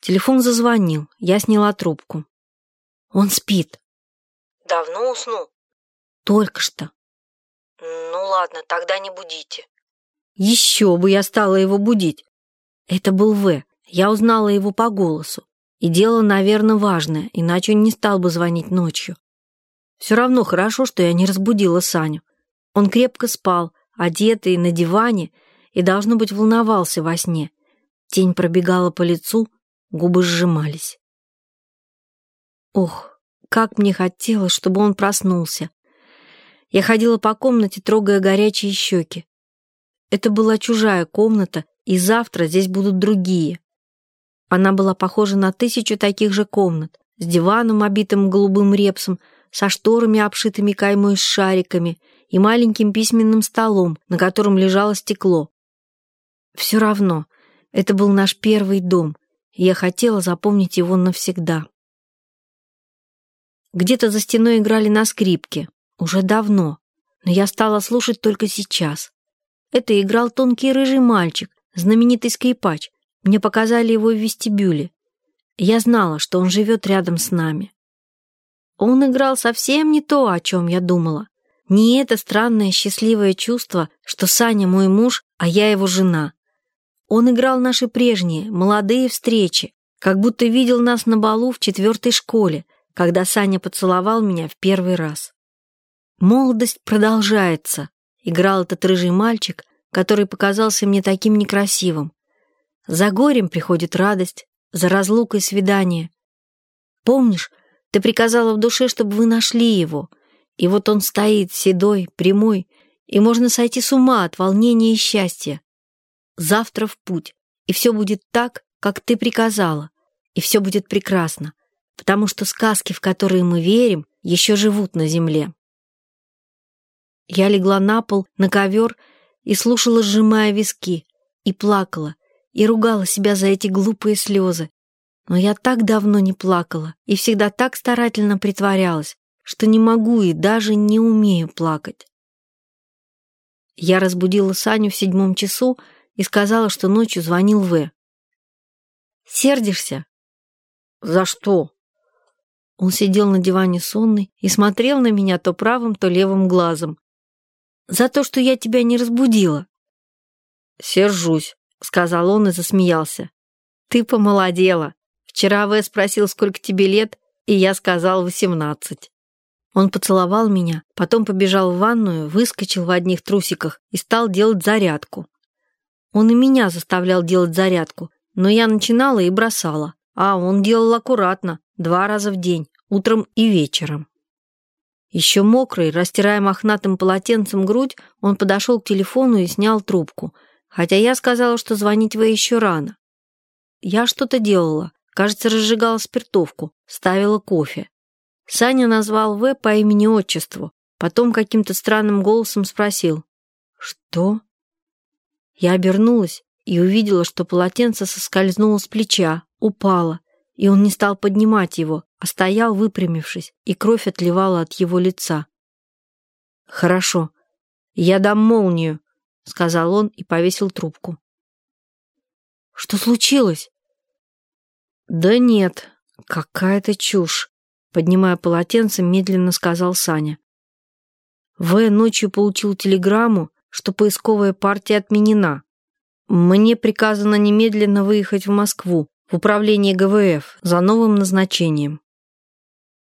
Телефон зазвонил, я сняла трубку. Он спит. Давно уснул? Только что. Ну ладно, тогда не будите. Еще бы я стала его будить. Это был В. Я узнала его по голосу. И дело, наверное, важное, иначе он не стал бы звонить ночью. Все равно хорошо, что я не разбудила Саню. Он крепко спал, одетый на диване, и, должно быть, волновался во сне. Тень пробегала по лицу, губы сжимались. Ох, как мне хотелось, чтобы он проснулся. Я ходила по комнате, трогая горячие щеки. Это была чужая комната, и завтра здесь будут другие. Она была похожа на 1000 таких же комнат, с диваном, обитым голубым репсом, со шторами, обшитыми каймой с шариками, и маленьким письменным столом, на котором лежало стекло. Все равно, это был наш первый дом, и я хотела запомнить его навсегда. Где-то за стеной играли на скрипке, уже давно, но я стала слушать только сейчас. Это играл тонкий рыжий мальчик, знаменитый скрипач. Мне показали его в вестибюле. Я знала, что он живет рядом с нами. Он играл совсем не то, о чем я думала. Не это странное счастливое чувство, что Саня мой муж, а я его жена. Он играл наши прежние, молодые встречи, как будто видел нас на балу в 4-й школе, когда Саня поцеловал меня в первый раз. «Молодость продолжается», — играл этот рыжий мальчик, который показался мне таким некрасивым. За горем приходит радость, за разлукой свидание. Помнишь, ты приказала в душе, чтобы вы нашли его, и вот он стоит седой, прямой, и можно сойти с ума от волнения и счастья. Завтра в путь, и все будет так, как ты приказала, и все будет прекрасно, потому что сказки, в которые мы верим, еще живут на земле. Я легла на пол, на ковер, и слушала, сжимая виски, и плакала, и ругала себя за эти глупые слезы. Но я так давно не плакала и всегда так старательно притворялась, что не могу и даже не умею плакать. Я разбудила Саню в 7 часу и сказала, что ночью звонил В. «Сердишься?» «За что?» Он сидел на диване сонный и смотрел на меня то правым, то левым глазом. «За то, что я тебя не разбудила». «Сержусь», — сказал он и засмеялся. «Ты помолодела. Вчера В спросил, сколько тебе лет, и я сказал 18». Он поцеловал меня, потом побежал в ванную, выскочил в одних трусиках и стал делать зарядку. Он и меня заставлял делать зарядку, но я начинала и бросала, а он делал аккуратно, 2 раза в день, утром и вечером. Еще мокрый, растирая мохнатым полотенцем грудь, он подошел к телефону и снял трубку, хотя я сказала, что звонить В еще рано. Я что-то делала, кажется, разжигала спиртовку, ставила кофе. Саня назвал В по имени-отчеству, потом каким-то странным голосом спросил: «Что?» Я обернулась и увидела, что полотенце соскользнуло с плеча, упало, и он не стал поднимать его, а стоял, выпрямившись, и кровь отливала от его лица. «Хорошо, я дам молнию», — сказал он и повесил трубку. «Что случилось?» «Да нет, какая-то чушь», — поднимая полотенце, медленно сказал Саня. В ночью получил телеграмму, что поисковая партия отменена. Мне приказано немедленно выехать в Москву, в управление ГВФ, за новым назначением.